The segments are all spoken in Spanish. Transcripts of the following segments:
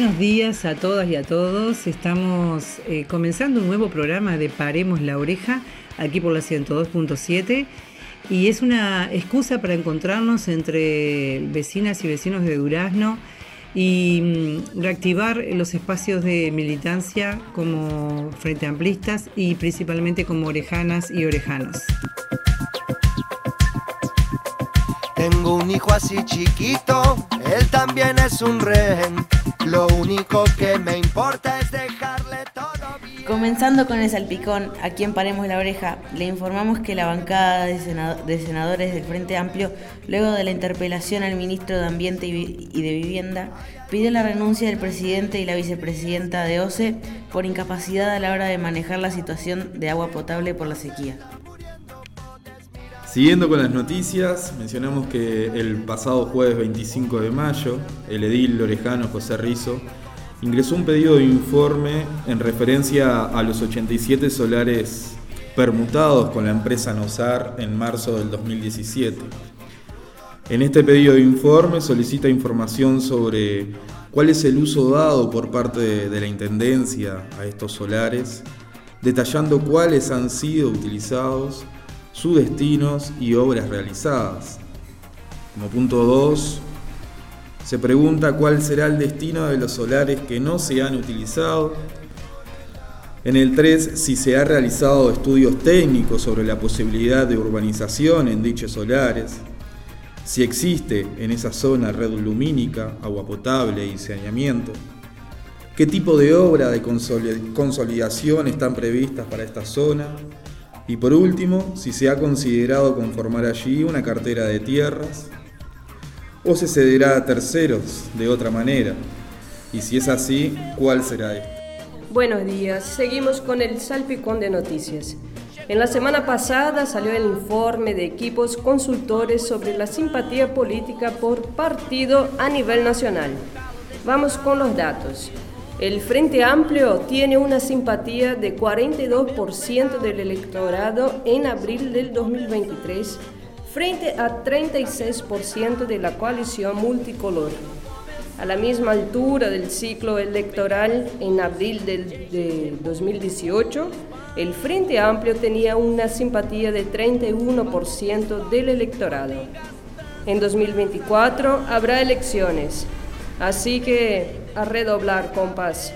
Buenos días a todas y a todos. Estamos comenzando un nuevo programa de Paremos la Oreja, aquí por la 102.7, y es una excusa para encontrarnos entre vecinas y vecinos de Durazno y reactivar los espacios de militancia como Frente Amplistas y principalmente como orejanas y orejanos. Tengo un hijo así chiquito, él también es un rehén. Lo único que me importa es dejarle todo bien. Comenzando con el salpicón, a quien Paremos la Oreja, le informamos que la bancada de senadores del Frente Amplio, luego de la interpelación al ministro de Ambiente y de Vivienda, pidió la renuncia del presidente y la vicepresidenta de OCE por incapacidad a la hora de manejar la situación de agua potable por la sequía. Siguiendo con las noticias, mencionamos que el pasado jueves 25 de mayo, el edil orejano José Rizo ingresó un pedido de informe en referencia a los 87 solares permutados con la empresa Nosar en marzo del 2017. En este pedido de informe solicita información sobre cuál es el uso dado por parte de la Intendencia a estos solares, detallando cuáles han sido utilizados, sus destinos y obras realizadas. Como punto 2, se pregunta cuál será el destino de los solares que no se han utilizado. En el 3, si se han realizado estudios técnicos sobre la posibilidad de urbanización en dichos solares, si existe en esa zona red lumínica, agua potable y saneamiento, qué tipo de obra de consolidación están previstas para esta zona. Y por último, si se ha considerado conformar allí una cartera de tierras o se cederá a terceros de otra manera. Y si es así, ¿cuál será esto? Buenos días, seguimos con el salpicón de noticias. En la semana pasada salió el informe de equipos consultores sobre la simpatía política por partido a nivel nacional. Vamos con los datos. El Frente Amplio tiene una simpatía de 42% del electorado en abril del 2023, frente a 36% de la coalición multicolor. A la misma altura del ciclo electoral, en abril de 2018, el Frente Amplio tenía una simpatía de 31% del electorado. En 2024 habrá elecciones, así que a redoblar, compás.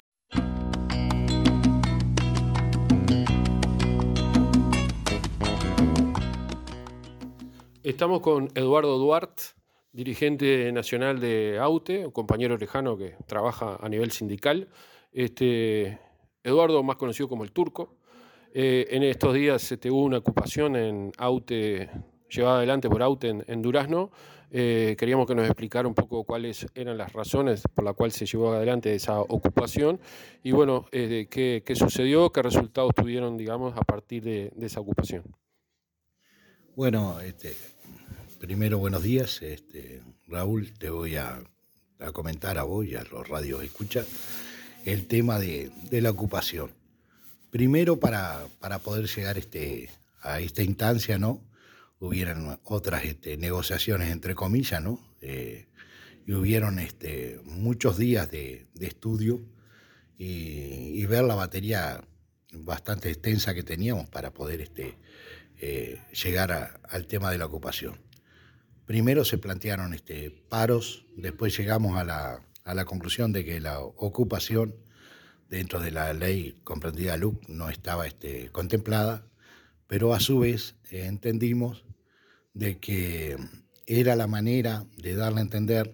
Estamos con Eduardo Duarte, dirigente nacional de AUTE, un compañero orejano que trabaja a nivel sindical. Eduardo, más conocido como el Turco. En estos días hubo una ocupación en AUTE, llevada adelante por AUTE en Durazno. Queríamos que nos explicara un poco cuáles eran las razones por las cuales se llevó adelante esa ocupación y bueno, qué sucedió, qué resultados tuvieron, digamos, a partir de esa ocupación. Bueno, primero buenos días, Raúl, te voy a comentar a vos y a los radios escucha el tema de la ocupación. Primero para poder llegar a esta instancia, ¿no? Hubieron otras negociaciones, entre comillas, ¿no? Y hubieron muchos días de estudio y ver la batería bastante extensa que teníamos para poder llegar al tema de la ocupación. Primero se plantearon paros, después llegamos a la conclusión de que la ocupación dentro de la ley comprendida LUC no estaba contemplada, pero a su vez entendimos de que era la manera de darle a entender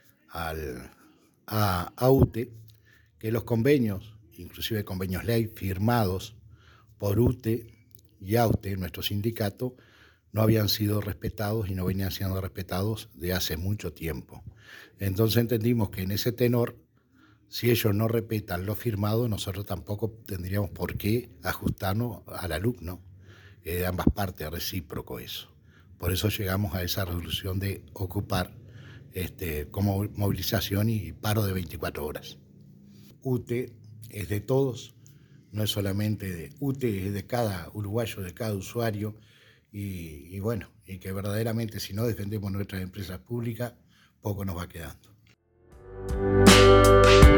a AUTE que los convenios, inclusive convenios ley firmados por UTE y AUTE, nuestro sindicato, no habían sido respetados y no venían siendo respetados de hace mucho tiempo. Entonces entendimos que en ese tenor, si ellos no respetan lo firmado, nosotros tampoco tendríamos por qué ajustarnos a la LUC, ¿no? De ambas partes, recíproco eso. Por eso llegamos a esa resolución de ocupar como movilización y paro de 24 horas. UTE es de todos, no es solamente de UTE, es de cada uruguayo, de cada usuario, y bueno, y que verdaderamente si no defendemos nuestras empresas públicas, poco nos va quedando.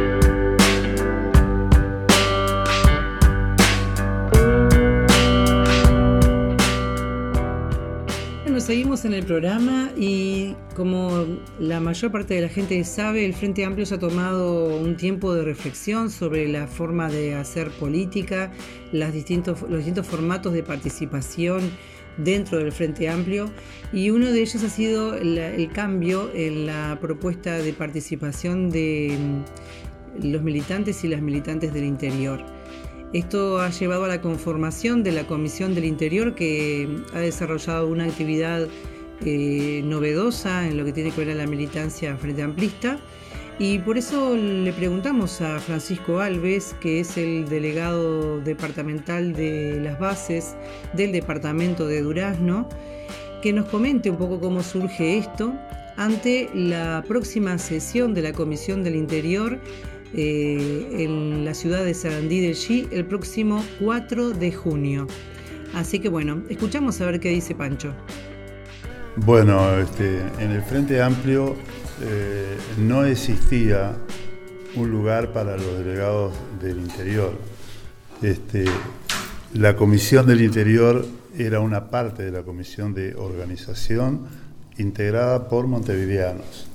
seguimos en el programa y como la mayor parte de la gente sabe, el Frente Amplio se ha tomado un tiempo de reflexión sobre la forma de hacer política, los distintos formatos de participación dentro del Frente Amplio, y uno de ellos ha sido el cambio en la propuesta de participación de los militantes y las militantes del interior. Esto ha llevado a la conformación de la Comisión del Interior, que ha desarrollado una actividad novedosa en lo que tiene que ver a la militancia frente amplista, y por eso le preguntamos a Francisco Alves, que es el delegado departamental de las bases del departamento de Durazno, que nos comente un poco cómo surge esto ante la próxima sesión de la Comisión del Interior en la ciudad de Sarandí del Xi el próximo 4 de junio. Así que bueno, escuchamos a ver qué dice Pancho. Bueno, en el Frente Amplio no existía un lugar para los delegados del interior. La Comisión del Interior era una parte de la Comisión de Organización integrada por montevideanos.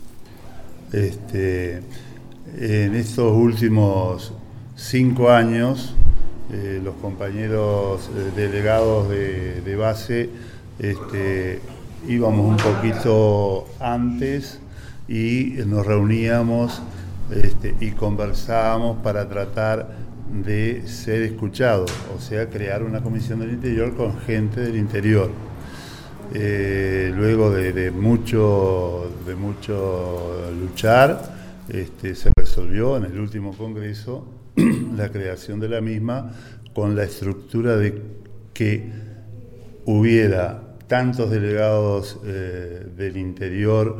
En estos últimos 5 años, los compañeros delegados de base íbamos un poquito antes y nos reuníamos y conversábamos para tratar de ser escuchados, o sea, crear una comisión del interior con gente del interior. Luego de mucho luchar, se resolvió en el último congreso la creación de la misma, con la estructura de que hubiera tantos delegados del interior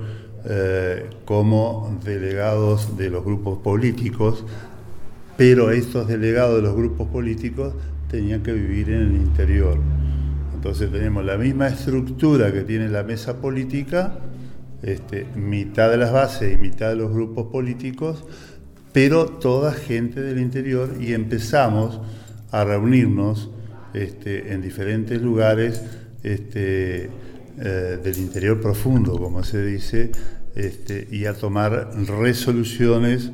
como delegados de los grupos políticos, pero estos delegados de los grupos políticos tenían que vivir en el interior. Entonces tenemos la misma estructura que tiene la mesa política, mitad de las bases y mitad de los grupos políticos, pero toda gente del interior, y empezamos a reunirnos en diferentes lugares del interior profundo, como se dice, y a tomar resoluciones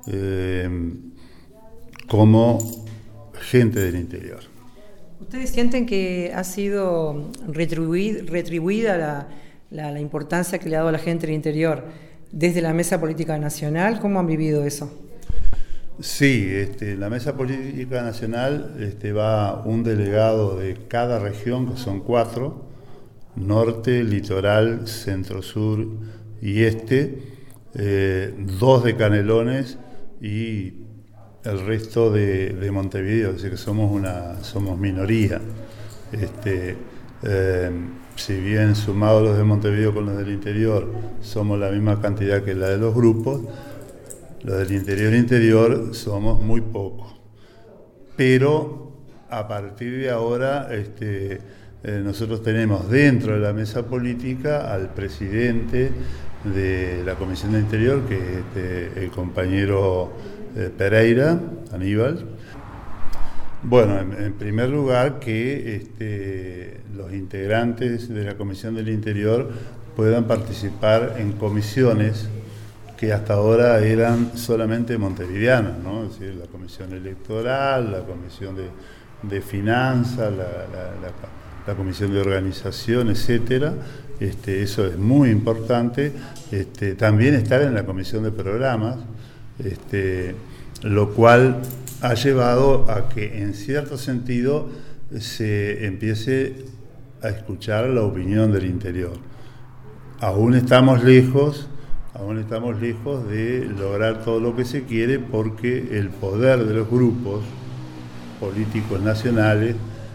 como gente del interior. ¿Ustedes sienten que ha sido retribuida la importancia que le ha dado la gente del interior desde la Mesa Política Nacional? ¿Cómo han vivido eso? Sí, en la Mesa Política Nacional va un delegado de cada región, que son 4, norte, litoral, centro-sur y 2 de Canelones y el resto de Montevideo, es decir, que somos minoría. Si bien sumados los de Montevideo con los del interior somos la misma cantidad que la de los grupos, los del interior somos muy pocos. Pero a partir de ahora nosotros tenemos dentro de la mesa política al presidente de la Comisión de Interior, que es el Pereira, Aníbal. Bueno, en primer lugar, que los integrantes de la Comisión del Interior puedan participar en comisiones que hasta ahora eran solamente montevideanas, ¿no? Es decir, la Comisión Electoral, la Comisión de Finanzas, la Comisión de Organización, etcétera. Eso es muy importante. También estar en la Comisión de Programas, lo cual ha llevado a que en cierto sentido se empiece a escuchar la opinión del interior. Aún estamos lejos de lograr todo lo que se quiere, porque el poder de los grupos políticos nacionales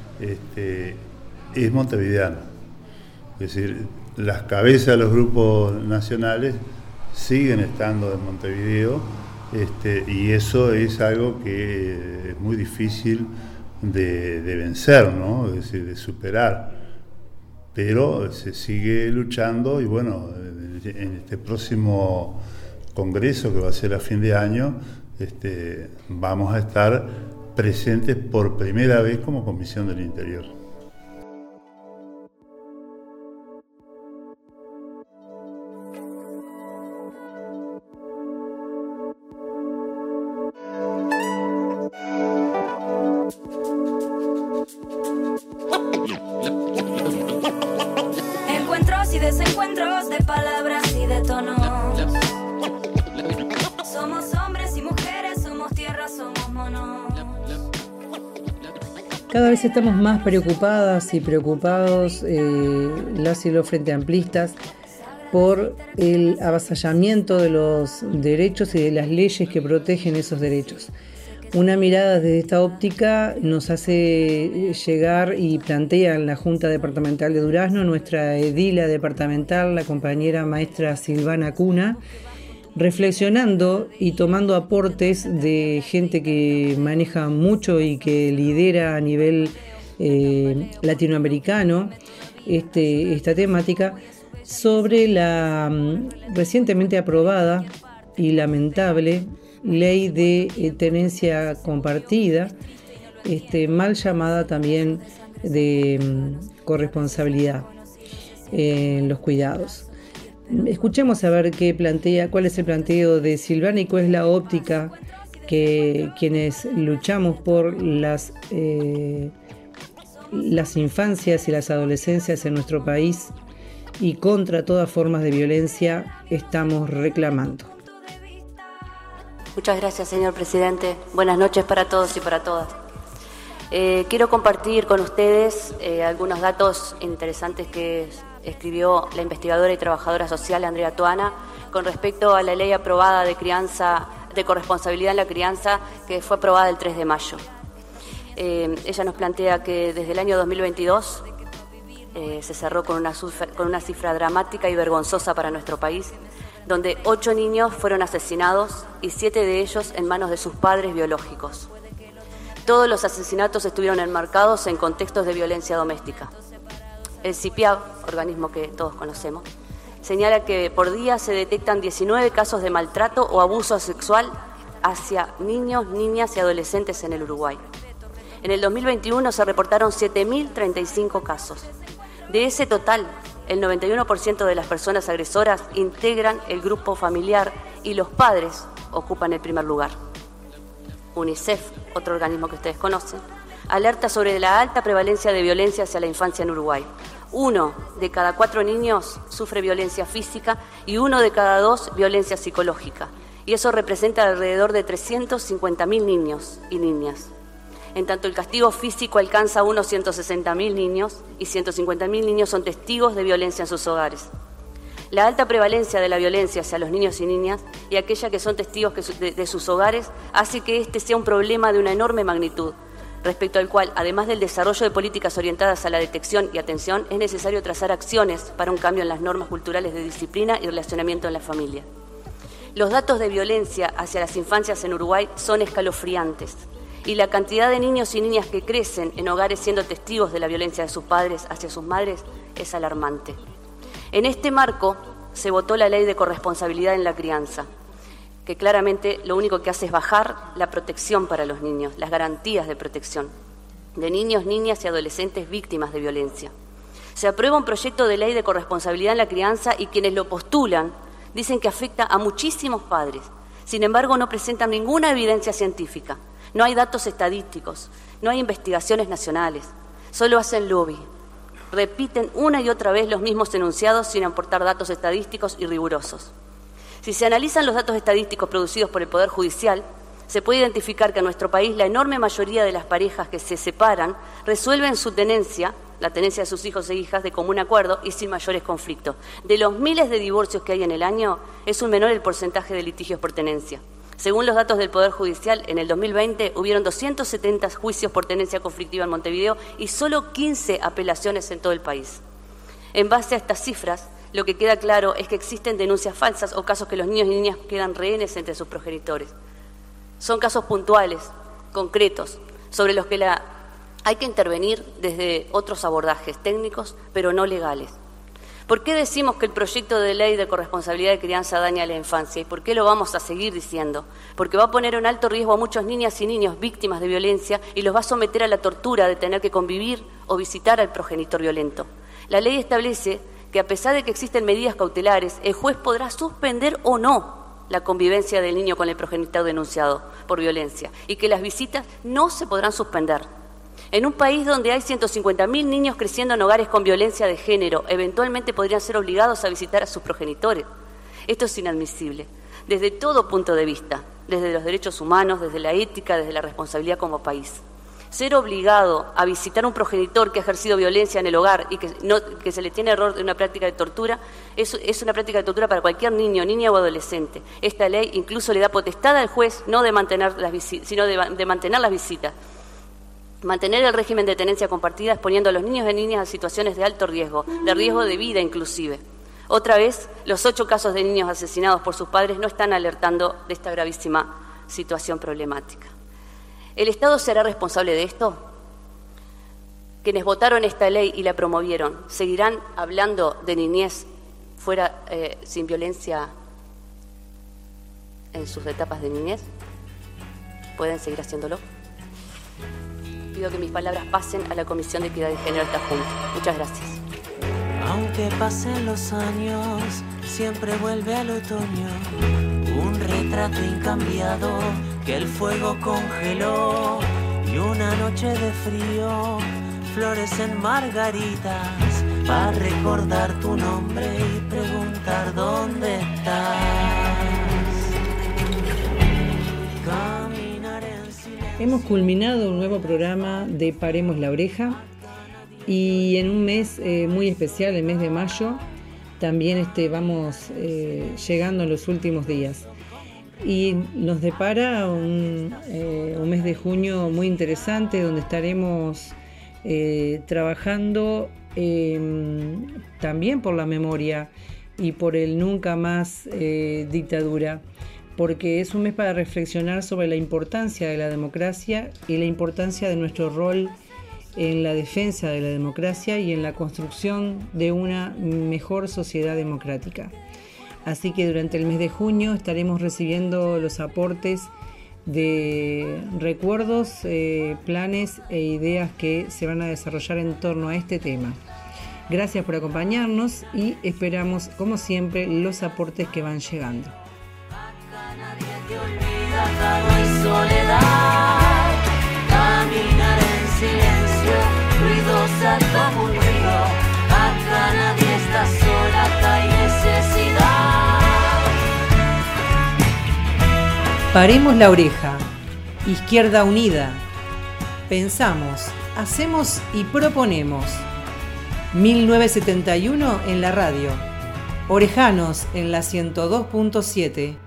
es montevideano. Es decir, las cabezas de los grupos nacionales siguen estando en Montevideo, y eso es algo que es muy difícil de vencer, ¿no? Es decir, de superar. Pero se sigue luchando, y bueno, en este próximo congreso, que va a ser a fin de año, vamos a estar presentes por primera vez como Comisión del Interior. desencuentros de palabras y de tonos. Somos hombres y mujeres, somos tierra, somos monos. Cada vez estamos más preocupadas y preocupados las y los frente amplistas por el avasallamiento de los derechos y de las leyes que protegen esos derechos. Una mirada desde esta óptica nos hace llegar y plantea en la Junta Departamental de Durazno nuestra edila departamental, la compañera maestra Silvana Cuna, reflexionando y tomando aportes de gente que maneja mucho y que lidera a nivel latinoamericano esta temática, sobre la recientemente aprobada y lamentable ley de tenencia compartida, mal llamada también de corresponsabilidad en los cuidados. Escuchemos a ver cuál es el planteo de Silvana y cuál es la óptica que quienes luchamos por las infancias y las adolescencias en nuestro país y contra todas formas de violencia estamos reclamando. Muchas gracias, señor presidente. Buenas noches para todos y para todas. Quiero compartir con ustedes algunos datos interesantes que escribió la investigadora y trabajadora social Andrea Toana con respecto a la ley aprobada de corresponsabilidad en la crianza que fue aprobada el 3 de mayo. Ella nos plantea que desde el año 2022 se cerró con una cifra dramática y vergonzosa para nuestro país, donde 8 niños fueron asesinados y 7 de ellos en manos de sus padres biológicos. Todos los asesinatos estuvieron enmarcados en contextos de violencia doméstica. El CIPIAB, organismo que todos conocemos, señala que por día se detectan 19 casos de maltrato o abuso sexual hacia niños, niñas y adolescentes en el Uruguay. En el 2021 se reportaron 7.035 casos. De ese total, el 91% de las personas agresoras integran el grupo familiar y los padres ocupan el primer lugar. UNICEF, otro organismo que ustedes conocen, alerta sobre la alta prevalencia de violencia hacia la infancia en Uruguay. 1 de cada 4 niños sufre violencia física y 1 de cada 2 violencia psicológica. Y eso representa alrededor de 350.000 niños y niñas. En tanto, el castigo físico alcanza a unos 160.000 niños y 150.000 niños son testigos de violencia en sus hogares. La alta prevalencia de la violencia hacia los niños y niñas y aquella que son testigos de sus hogares hace que este sea un problema de una enorme magnitud, respecto al cual, además del desarrollo de políticas orientadas a la detección y atención, es necesario trazar acciones para un cambio en las normas culturales de disciplina y relacionamiento en la familia. Los datos de violencia hacia las infancias en Uruguay son escalofriantes. Y la cantidad de niños y niñas que crecen en hogares siendo testigos de la violencia de sus padres hacia sus madres es alarmante. En este marco se votó la ley de corresponsabilidad en la crianza, que claramente lo único que hace es bajar la protección para los niños, las garantías de protección de niños, niñas y adolescentes víctimas de violencia. Se aprueba un proyecto de ley de corresponsabilidad en la crianza y quienes lo postulan dicen que afecta a muchísimos padres. Sin embargo, no presentan ninguna evidencia científica. No hay datos estadísticos, no hay investigaciones nacionales, solo hacen lobby. Repiten una y otra vez los mismos enunciados sin aportar datos estadísticos y rigurosos. Si se analizan los datos estadísticos producidos por el Poder Judicial, se puede identificar que en nuestro país la enorme mayoría de las parejas que se separan resuelven su tenencia, la tenencia de sus hijos e hijas, de común acuerdo y sin mayores conflictos. De los miles de divorcios que hay en el año, es un menor el porcentaje de litigios por tenencia. Según los datos del Poder Judicial, en el 2020 hubieron 270 juicios por tenencia conflictiva en Montevideo y solo 15 apelaciones en todo el país. En base a estas cifras, lo que queda claro es que existen denuncias falsas o casos que los niños y niñas quedan rehenes entre sus progenitores. Son casos puntuales, concretos, sobre los que hay que intervenir desde otros abordajes técnicos, pero no legales. ¿Por qué decimos que el proyecto de ley de corresponsabilidad de crianza daña a la infancia? ¿Y por qué lo vamos a seguir diciendo? Porque va a poner en alto riesgo a muchas niñas y niños víctimas de violencia y los va a someter a la tortura de tener que convivir o visitar al progenitor violento. La ley establece que a pesar de que existen medidas cautelares, el juez podrá suspender o no la convivencia del niño con el progenitor denunciado por violencia y que las visitas no se podrán suspender. En un país donde hay 150.000 niños creciendo en hogares con violencia de género, eventualmente podrían ser obligados a visitar a sus progenitores. Esto es inadmisible, desde todo punto de vista, desde los derechos humanos, desde la ética, desde la responsabilidad como país. Ser obligado a visitar a un progenitor que ha ejercido violencia en el hogar y que se le tiene error de una práctica de tortura, es una práctica de tortura para cualquier niño, niña o adolescente. Esta ley incluso le da potestad al juez no de mantener las visitas, sino de mantener las visitas. Mantener el régimen de tenencia compartida exponiendo a los niños y niñas a situaciones de alto riesgo, de riesgo de vida inclusive. Otra vez, los 8 casos de niños asesinados por sus padres no están alertando de esta gravísima situación problemática. ¿El Estado será responsable de esto? Quienes votaron esta ley y la promovieron, ¿seguirán hablando de niñez fuera sin violencia en sus etapas de niñez? ¿Pueden seguir haciéndolo? Pido que mis palabras pasen a la Comisión de Equidad de Género de esta Junta. Muchas gracias. Aunque pasen los años, siempre vuelve al otoño, un retrato incambiado que el fuego congeló, y una noche de frío florecen margaritas para recordar tu nombre y preguntar dónde estás. Caminar en silencio. Hemos culminado un nuevo programa de Paremos la Oreja. Y en un mes muy especial, el mes de mayo, también vamos llegando en los últimos días. Y nos depara un mes de junio muy interesante, donde estaremos trabajando también por la memoria y por el nunca más dictadura, porque es un mes para reflexionar sobre la importancia de la democracia y la importancia de nuestro rol en la defensa de la democracia y en la construcción de una mejor sociedad democrática. Así que durante el mes de junio estaremos recibiendo los aportes de recuerdos, planes e ideas que se van a desarrollar en torno a este tema. Gracias por acompañarnos y esperamos, como siempre, los aportes que van llegando. Acá nadie te olvida, acá no hay soledad. Caminar en silencio, ruidosa como un río. Acá nadie está sola, acá hay necesidad. Paremos la oreja. Izquierda Unida. Pensamos, hacemos y proponemos. 1971 en la radio. Orejanos en la 102.7.